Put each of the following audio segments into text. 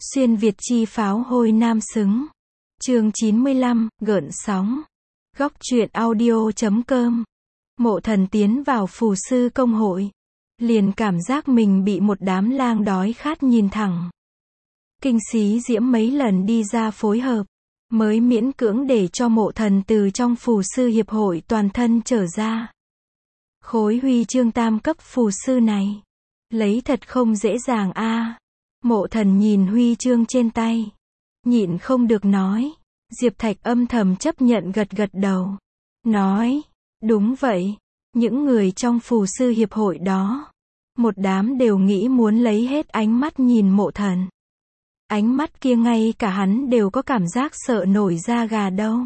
Xuyên Việt chi pháo hôi nam xứng. Chương 95, gợn sóng. Góc truyện audio.com. Mộ Thần tiến vào phù sư công hội, liền cảm giác mình bị một đám lang đói khát nhìn thẳng. Kinh Xí Diễm mấy lần đi ra phối hợp, mới miễn cưỡng để cho Mộ Thần từ trong phù sư hiệp hội toàn thân trở ra. Khối huy chương tam cấp phù sư này, lấy thật không dễ dàng a. Mộ Thần nhìn huy chương trên tay, nhịn không được nói. Diệp Thạch âm thầm chấp nhận gật gật đầu, nói, đúng vậy, những người trong phù sư hiệp hội đó, một đám đều nghĩ muốn lấy hết ánh mắt nhìn Mộ Thần. Ánh mắt kia ngay cả hắn đều có cảm giác sợ nổi da gà đâu.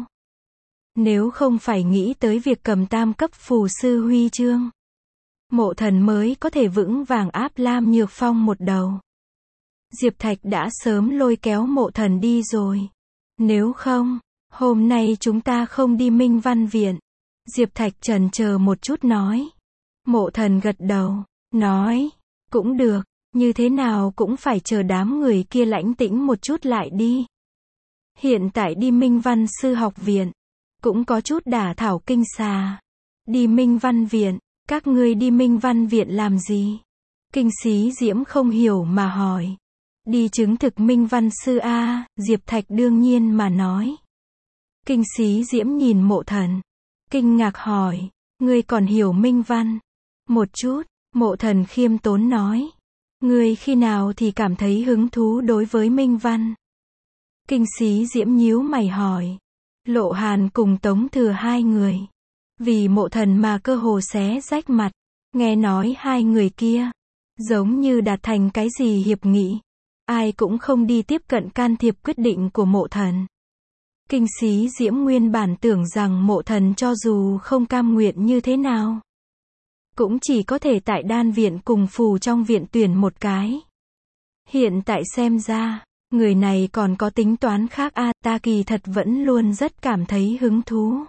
Nếu không phải nghĩ tới việc cầm tam cấp phù sư huy chương, Mộ Thần mới có thể vững vàng áp Lam Nhược Phong một đầu. Diệp Thạch đã sớm lôi kéo Mộ Thần đi rồi. Nếu không, hôm nay chúng ta không đi Minh Văn Viện. Diệp Thạch chần chờ một chút nói. Mộ Thần gật đầu, nói, cũng được, như thế nào cũng phải chờ đám người kia lãnh tĩnh một chút lại đi. Hiện tại đi Minh Văn Sư học viện, cũng có chút đả thảo kinh xà. Đi Minh Văn Viện, các ngươi đi Minh Văn Viện làm gì? Kinh Xí Diễm không hiểu mà hỏi. Đi chứng thực Minh Văn Sư a. Diệp Thạch đương nhiên mà nói. Kinh Xí Diễm nhìn Mộ Thần, kinh ngạc hỏi, ngươi còn hiểu Minh Văn? Một chút. Mộ Thần khiêm tốn nói. Ngươi khi nào thì cảm thấy hứng thú đối với Minh Văn? Kinh Xí Diễm nhíu mày hỏi. Lộ Hàn cùng Tống Thừa hai người, vì Mộ Thần mà cơ hồ xé rách mặt. Nghe nói hai người kia giống như đạt thành cái gì hiệp nghị, ai cũng không đi tiếp cận can thiệp quyết định của Mộ Thần. Kinh Xí Diễm nguyên bản tưởng rằng Mộ Thần cho dù không cam nguyện như thế nào, cũng chỉ có thể tại đan viện cùng phù trong viện tuyển một cái. Hiện tại xem ra, người này còn có tính toán khác a. Ta kỳ thật vẫn luôn rất cảm thấy hứng thú.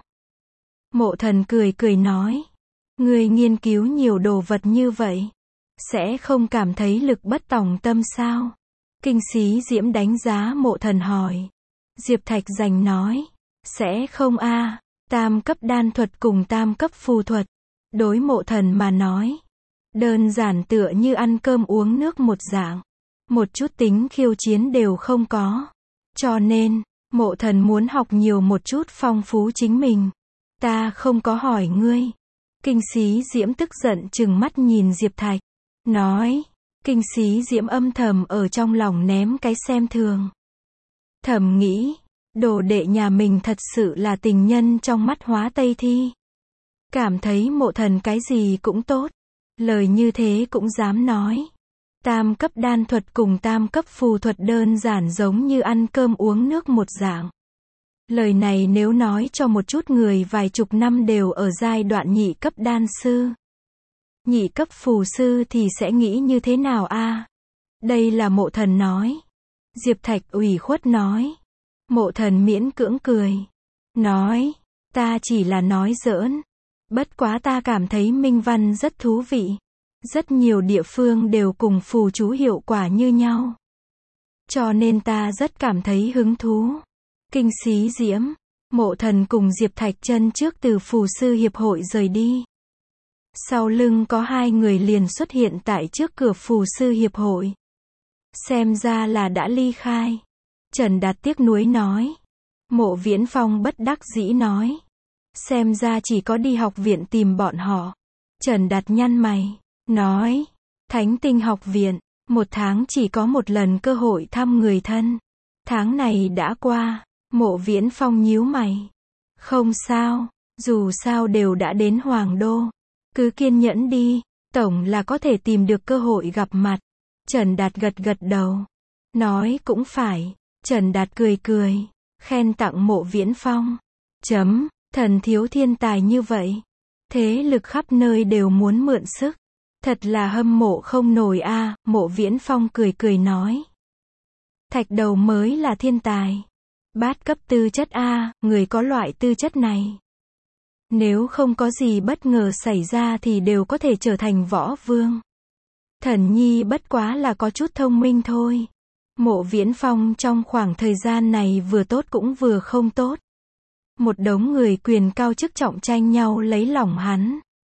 Mộ Thần cười cười nói. Người nghiên cứu nhiều đồ vật như vậy, sẽ không cảm thấy lực bất tòng tâm sao? Kinh Xí Diễm đánh giá Mộ Thần hỏi. Diệp Thạch giành nói. Sẽ không a. Tam cấp đan thuật cùng tam cấp phù thuật, đối Mộ Thần mà nói, đơn giản tựa như ăn cơm uống nước một dạng. Một chút tính khiêu chiến đều không có. Cho nên, Mộ Thần muốn học nhiều một chút phong phú chính mình. Ta không có hỏi ngươi. Kinh Xí Diễm tức giận trừng mắt nhìn Diệp Thạch, nói. Kinh Xí Diễm âm thầm ở trong lòng ném cái xem thường. Thầm nghĩ, đồ đệ nhà mình thật sự là tình nhân trong mắt Hóa Tây Thi. Cảm thấy Mộ Thần cái gì cũng tốt. Lời như thế cũng dám nói. Tam cấp đan thuật cùng tam cấp phù thuật đơn giản giống như ăn cơm uống nước một dạng. Lời này nếu nói cho một chút người vài chục năm đều ở giai đoạn nhị cấp đan sư, nhị cấp phù sư thì sẽ nghĩ như thế nào a? Đây là Mộ Thần nói. Diệp Thạch ủy khuất nói. Mộ Thần miễn cưỡng cười, nói, ta chỉ là nói giỡn. Bất quá ta cảm thấy Minh Văn rất thú vị. Rất nhiều địa phương đều cùng phù chú hiệu quả như nhau, cho nên ta rất cảm thấy hứng thú. Kinh Xí Diễm, Mộ Thần cùng Diệp Thạch chân trước từ phù sư hiệp hội rời đi. Sau lưng có hai người liền xuất hiện tại trước cửa phù sư hiệp hội. Xem ra là đã ly khai. Trần Đạt tiếc nuối nói. Mộ Viễn Phong bất đắc dĩ nói. Xem ra chỉ có đi học viện tìm bọn họ. Trần Đạt nhăn mày, nói. Thánh Tinh học viện, một tháng chỉ có một lần cơ hội thăm người thân. Tháng này đã qua. Mộ Viễn Phong nhíu mày. Không sao, dù sao đều đã đến Hoàng Đô. Cứ kiên nhẫn đi, tổng là có thể tìm được cơ hội gặp mặt. Trần Đạt gật gật đầu, nói cũng phải. Trần Đạt cười cười, khen tặng Mộ Viễn Phong. Thần thiếu thiên tài như vậy, thế lực khắp nơi đều muốn mượn sức. Thật là hâm mộ không nổi a. Mộ Viễn Phong cười cười nói. Thạch Đầu mới là thiên tài. Bát cấp tư chất a, người có loại tư chất này, nếu không có gì bất ngờ xảy ra thì đều có thể trở thành võ vương. Thần nhi bất quá là có chút thông minh thôi. Mộ Viễn Phong trong khoảng thời gian này vừa tốt cũng vừa không tốt. Một đống người quyền cao chức trọng tranh nhau lấy lòng hắn.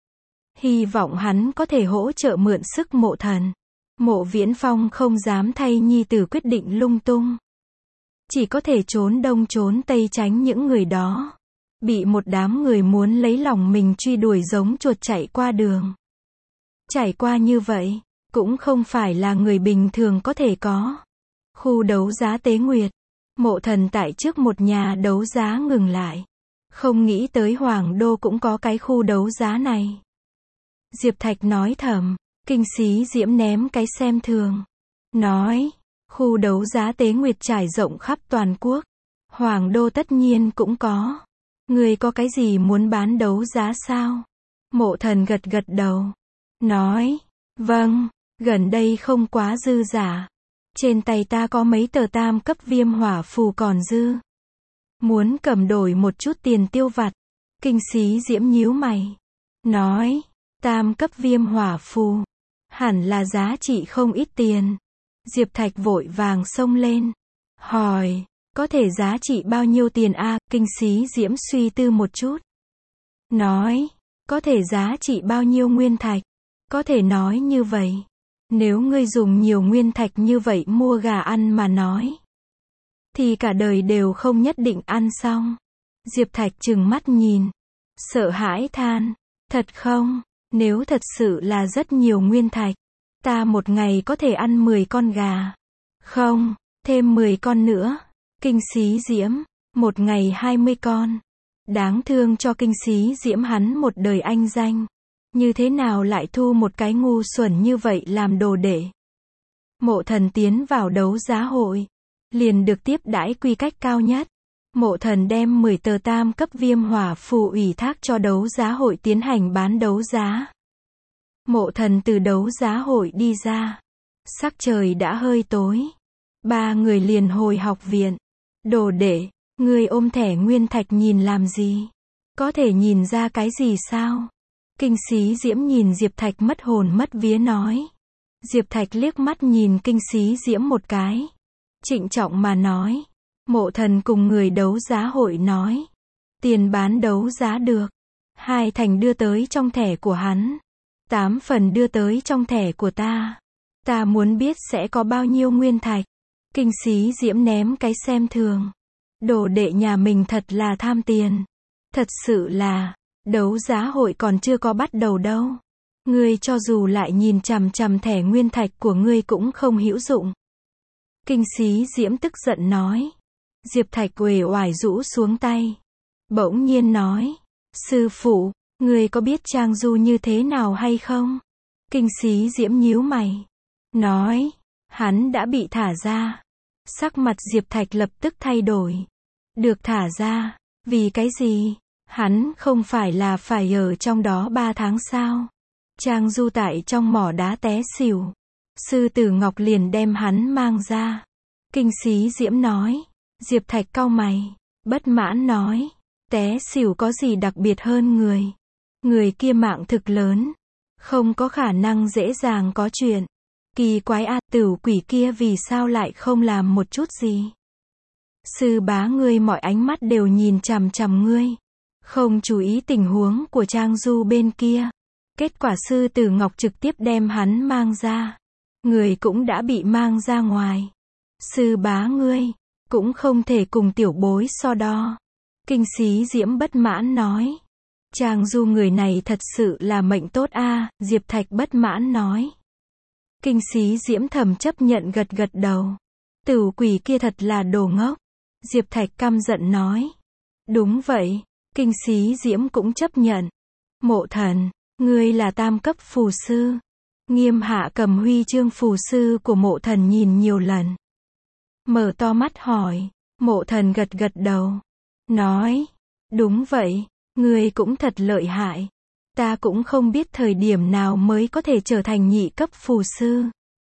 Hy vọng hắn có thể hỗ trợ mượn sức Mộ Thần. Mộ Viễn Phong không dám thay nhi tử quyết định lung tung. Chỉ có thể trốn đông trốn tây tránh những người đó. Bị một đám người muốn lấy lòng mình truy đuổi giống chuột chạy qua đường. Trải qua như vậy, cũng không phải là người bình thường có thể có. Khu đấu giá Tế Nguyệt. Mộ Thần tại trước một nhà đấu giá ngừng lại. Không nghĩ tới Hoàng Đô cũng có cái khu đấu giá này. Diệp Thạch nói thầm. Kinh Xí Diễm ném cái xem thường. Nói, khu đấu giá Tế Nguyệt trải rộng khắp toàn quốc. Hoàng Đô tất nhiên cũng có. Người có cái gì muốn bán đấu giá sao? Mộ Thần gật gật đầu. Nói, vâng, gần đây không quá dư giả. Trên tay ta có mấy tờ tam cấp viêm hỏa phù còn dư. Muốn cầm đổi một chút tiền tiêu vặt. Kinh Xí Diễm nhíu mày. Nói, tam cấp viêm hỏa phù. Hẳn là giá trị không ít tiền. Diệp Thạch vội vàng xông lên. Hỏi, có thể giá trị bao nhiêu tiền a? Kinh Xí Diễm suy tư một chút. Nói, có thể giá trị bao nhiêu nguyên thạch? Có thể nói như vậy. Nếu ngươi dùng nhiều nguyên thạch như vậy mua gà ăn mà nói, thì cả đời đều không nhất định ăn xong. Diệp Thạch trừng mắt nhìn. Sợ hãi than. Thật không? Nếu thật sự là rất nhiều nguyên thạch, ta một ngày có thể ăn 10 con gà. Không, thêm 10 con nữa. Kinh Xí Diễm, một ngày 20 con. Đáng thương cho Kinh Xí Diễm, hắn một đời anh danh. Như thế nào lại thu một cái ngu xuẩn như vậy làm đồ đệ. Mộ Thần tiến vào đấu giá hội, liền được tiếp đãi quy cách cao nhất. Mộ Thần đem 10 tờ tam cấp viêm hỏa phù ủy thác cho đấu giá hội tiến hành bán đấu giá. Mộ Thần từ đấu giá hội đi ra. Sắc trời đã hơi tối. Ba người liền hồi học viện. Đồ đệ, ngươi ôm thẻ nguyên thạch nhìn làm gì? Có thể nhìn ra cái gì sao? Kinh Xí Diễm nhìn Diệp Thạch mất hồn mất vía nói. Diệp Thạch liếc mắt nhìn Kinh Xí Diễm một cái. Trịnh trọng mà nói. Mộ Thần cùng người đấu giá hội nói. Tiền bán đấu giá được. 2 thành đưa tới trong thẻ của hắn. 8 phần đưa tới trong thẻ của ta. Ta muốn biết sẽ có bao nhiêu nguyên thạch. Kinh Xí Diễm ném cái xem thường. Đồ đệ nhà mình thật là tham tiền. Thật sự là, đấu giá hội còn chưa có bắt đầu đâu. Ngươi cho dù lại nhìn chằm chằm thẻ nguyên thạch của ngươi cũng không hữu dụng. Kinh Xí Diễm tức giận nói. Diệp Thạch uể oải rũ xuống tay. Bỗng nhiên nói. Sư phụ, ngươi có biết Trang Du như thế nào hay không? Kinh Xí Diễm nhíu mày. Nói. Hắn đã bị thả ra. Sắc mặt Diệp Thạch lập tức thay đổi. Được thả ra. Vì cái gì? Hắn không phải là phải ở trong đó 3 tháng sao? Trang Du tại trong mỏ đá té xỉu. Sư Tử Ngọc liền đem hắn mang ra. Kinh Xí Diễm nói. Diệp Thạch cau mày. Bất mãn nói. Té xỉu có gì đặc biệt hơn người? Người kia mạng thực lớn. Không có khả năng dễ dàng có chuyện. Kỳ quái a, Tửu quỷ kia vì sao lại không làm một chút gì? Sư bá ngươi mọi ánh mắt đều nhìn chằm chằm ngươi. Không chú ý tình huống của Trang Du bên kia. Kết quả Sư Tử Ngọc trực tiếp đem hắn mang ra. Người cũng đã bị mang ra ngoài. Sư bá ngươi cũng không thể cùng tiểu bối so đo. Kinh Xí Diễm bất mãn nói. Trang Du người này thật sự là mệnh tốt a. Diệp Thạch bất mãn nói. Kinh Xí Diễm thầm chấp nhận gật gật đầu. Tửu quỷ kia thật là đồ ngốc. Diệp Thạch căm giận nói. Đúng vậy. Kinh Xí Diễm cũng chấp nhận. Mộ Thần, ngươi là tam cấp phù sư. Nghiêm Hạ cầm huy chương phù sư của Mộ Thần nhìn nhiều lần. Mở to mắt hỏi. Mộ Thần gật gật đầu. Nói. Đúng vậy. Ngươi cũng thật lợi hại. Ta cũng không biết thời điểm nào mới có thể trở thành nhị cấp phù sư.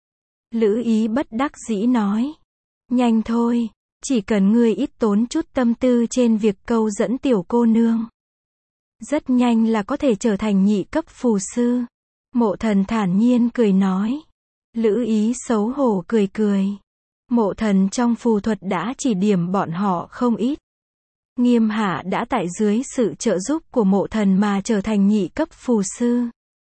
Lữ Ý bất đắc dĩ nói. Nhanh thôi. Chỉ cần ngươi ít tốn chút tâm tư trên việc câu dẫn tiểu cô nương. Rất nhanh là có thể trở thành nhị cấp phù sư. Mộ Thần thản nhiên cười nói. Lữ Ý xấu hổ cười cười. Mộ Thần trong phù thuật đã chỉ điểm bọn họ không ít. Nghiêm Hạ đã tại dưới sự trợ giúp của Mộ Thần mà trở thành nhị cấp phù sư.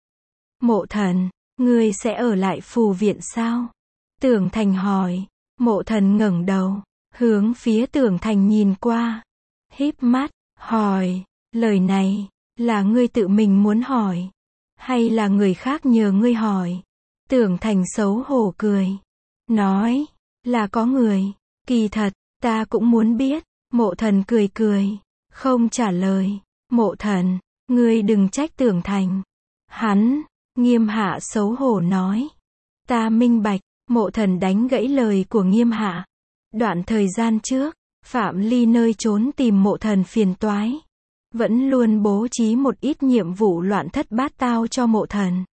Mộ Thần, ngươi sẽ ở lại phù viện sao? Tưởng Thành hỏi. Mộ Thần ngẩng đầu, hướng phía Tưởng Thành nhìn qua, híp mắt, hỏi, lời này, là ngươi tự mình muốn hỏi, hay là người khác nhờ ngươi hỏi? Tưởng Thành xấu hổ cười, nói, là có người, kỳ thật, ta cũng muốn biết. Mộ Thần cười cười, không trả lời. Mộ Thần, ngươi đừng trách Tưởng Thành. Hắn, Nghiêm Hạ xấu hổ nói, ta minh bạch. Mộ Thần đánh gãy lời của Nghiêm Hạ. Đoạn thời gian trước, Phạm Ly nơi trốn tìm Mộ Thần phiền toái, vẫn luôn bố trí một ít nhiệm vụ loạn thất bát tao cho Mộ Thần.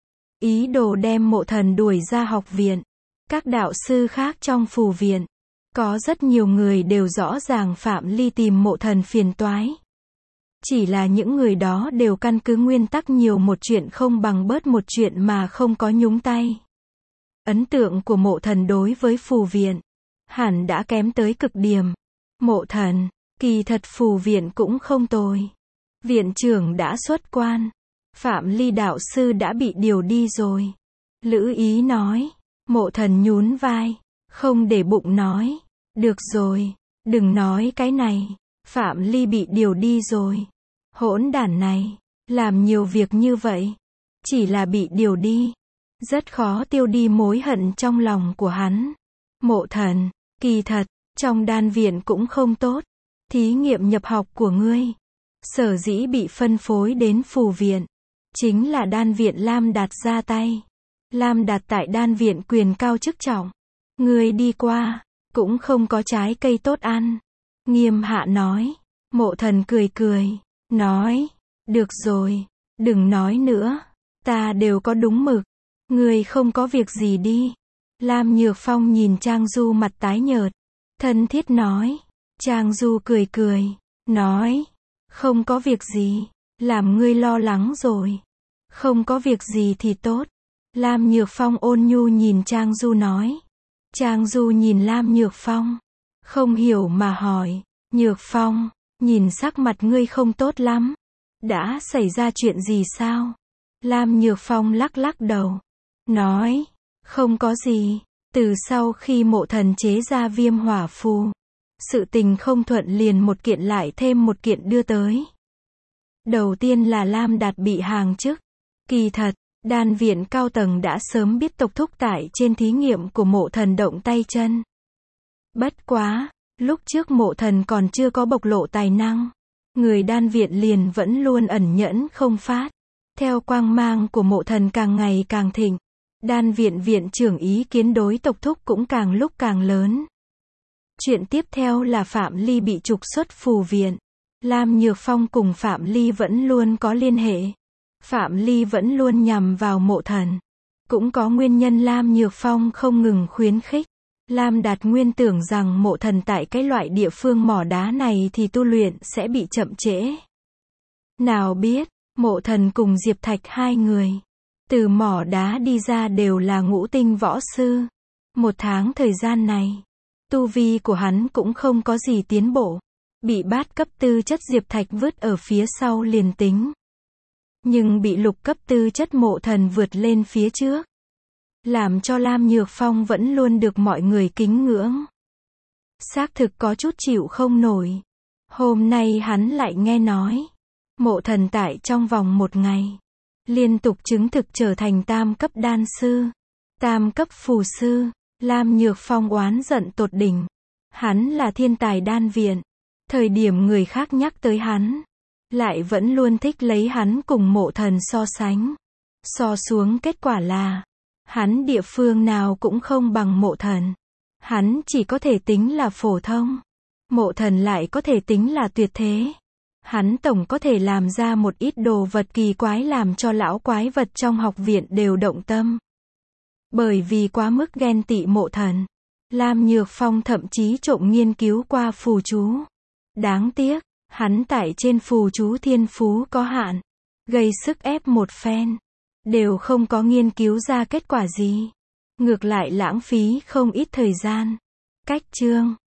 Ý đồ đem Mộ Thần đuổi ra học viện. Các đạo sư khác trong phù viện, có rất nhiều người đều rõ ràng Phạm Ly tìm Mộ Thần phiền toái. Chỉ là những người đó đều căn cứ nguyên tắc nhiều một chuyện không bằng bớt một chuyện mà không có nhúng tay. Ấn tượng của Mộ Thần đối với phù viện hẳn đã kém tới cực điểm. Mộ Thần, kỳ thật phù viện cũng không tồi. Viện trưởng đã xuất quan. Phạm Ly đạo sư đã bị điều đi rồi. Lữ Ý nói. Mộ Thần nhún vai, không để bụng nói, được rồi, đừng nói cái này. Phạm Ly bị điều đi rồi. Hỗn đản này, làm nhiều việc như vậy, chỉ là bị điều đi, rất khó tiêu đi mối hận trong lòng của hắn. Mộ Thần, kỳ thật, trong đan viện cũng không tốt. Thí nghiệm nhập học của ngươi, sở dĩ bị phân phối đến phù viện, chính là đan viện Lam Đạt ra tay. Lam Đạt tại đan viện quyền cao chức trọng. Ngươi đi qua, cũng không có trái cây tốt ăn. Nghiêm Hạ nói. Mộ Thần cười cười, nói, được rồi, đừng nói nữa, ta đều có đúng mực. Ngươi không có việc gì đi. Lam Nhược Phong nhìn Trang Du mặt tái nhợt, thân thiết nói. Trang Du cười cười, nói, không có việc gì, làm ngươi lo lắng rồi. Không có việc gì thì tốt. Lam Nhược Phong ôn nhu nhìn Trang Du nói. Trang Du nhìn Lam Nhược Phong, không hiểu mà hỏi, Nhược Phong, nhìn sắc mặt ngươi không tốt lắm. Đã xảy ra chuyện gì sao? Lam Nhược Phong lắc lắc đầu, nói, không có gì. Từ sau khi Mộ Thần chế ra viêm hỏa phù, sự tình không thuận liền một kiện lại thêm một kiện đưa tới. Đầu tiên là Lam Đạt bị hàng chức. Kỳ thật, đan viện cao tầng đã sớm biết tộc thúc tại trên thí nghiệm của Mộ Thần động tay chân. Bất quá, lúc trước Mộ Thần còn chưa có bộc lộ tài năng, người đan viện liền vẫn luôn ẩn nhẫn không phát. Theo quang mang của Mộ Thần càng ngày càng thịnh, đan viện viện trưởng ý kiến đối tộc thúc cũng càng lúc càng lớn. Chuyện tiếp theo là Phạm Ly bị trục xuất phù viện. Lam Nhược Phong cùng Phạm Ly vẫn luôn có liên hệ. Phạm Ly vẫn luôn nhằm vào Mộ Thần. Cũng có nguyên nhân Lam Nhược Phong không ngừng khuyến khích. Lam Đạt nguyên tưởng rằng Mộ Thần tại cái loại địa phương mỏ đá này thì tu luyện sẽ bị chậm trễ. Nào biết, Mộ Thần cùng Diệp Thạch hai người, từ mỏ đá đi ra đều là ngũ tinh võ sư. Một tháng thời gian này, tu vi của hắn cũng không có gì tiến bộ. Bị bát cấp tư chất Diệp Thạch vứt ở phía sau liền tính. Nhưng bị lục cấp tư chất Mộ Thần vượt lên phía trước, làm cho Lam Nhược Phong vẫn luôn được mọi người kính ngưỡng. Xác thực có chút chịu không nổi. Hôm nay hắn lại nghe nói, Mộ Thần tại trong vòng một ngày, liên tục chứng thực trở thành tam cấp đan sư, tam cấp phù sư. Lam Nhược Phong oán giận tột đỉnh. Hắn là thiên tài đan viện. Thời điểm người khác nhắc tới hắn, lại vẫn luôn thích lấy hắn cùng Mộ Thần so sánh. So xuống kết quả là, hắn địa phương nào cũng không bằng Mộ Thần. Hắn chỉ có thể tính là phổ thông. Mộ Thần lại có thể tính là tuyệt thế. Hắn tổng có thể làm ra một ít đồ vật kỳ quái làm cho lão quái vật trong học viện đều động tâm. Bởi vì quá mức ghen tị Mộ Thần, Lam Nhược Phong thậm chí trộm nghiên cứu qua phù chú. Đáng tiếc, hắn tại trên phù chú thiên phú có hạn, gây sức ép một phen, đều không có nghiên cứu ra kết quả gì. Ngược lại lãng phí không ít thời gian. Cách chương